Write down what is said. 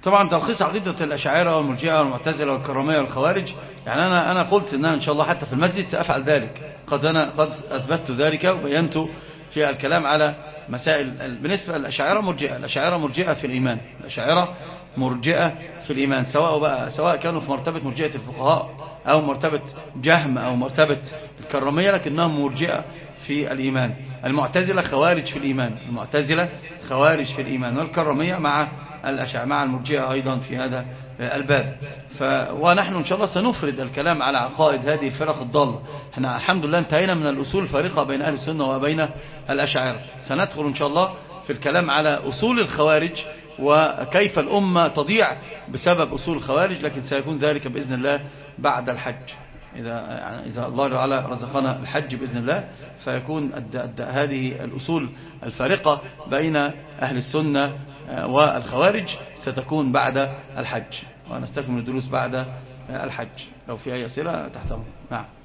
طبعا تلخيص عقيدة الأشاعرة والمرجئة والمعتزلة والكرامية والخوارج، يعني أنا قلت أن أنا إن شاء الله حتى في المسجد سأفعل ذلك، قد أثبتت ذلك وبينت في الكلام على مسائل بالنسبة للأشاعرة مرجئة. الأشاعرة مرجئة في الإيمان، الأشاعرة مرجئة في الإيمان، سواء كانوا في مرتبة مرجئة الفقهاء أو مرتبة جهم أو مرتبة الكرامية، لكنهم مرجئة في الإيمان. المعتزلة خوارج في الإيمان، المعتزلة خوارج في الإيمان، والكرامية مع المرجئة أيضا في هذا الباب. ونحن إن شاء الله سنفرد الكلام على عقائد هذه الفرق الضالة. احنا الحمد لله انتهينا من الأصول الفارقة بين أهل السنة وبين الأشاعرة، سندخل إن شاء الله في الكلام على أصول الخوارج وكيف الأمة تضيع بسبب أصول الخوارج، لكن سيكون ذلك بإذن الله بعد الحج. إذا الله تعالى رزقنا الحج بإذن الله، فيكون هذه الأصول الفارقة بين أهل السنة والخوارج ستكون بعد الحج، ونستكمل الدروس بعد الحج. لو في أي أسئلة تحت أمر. نعم.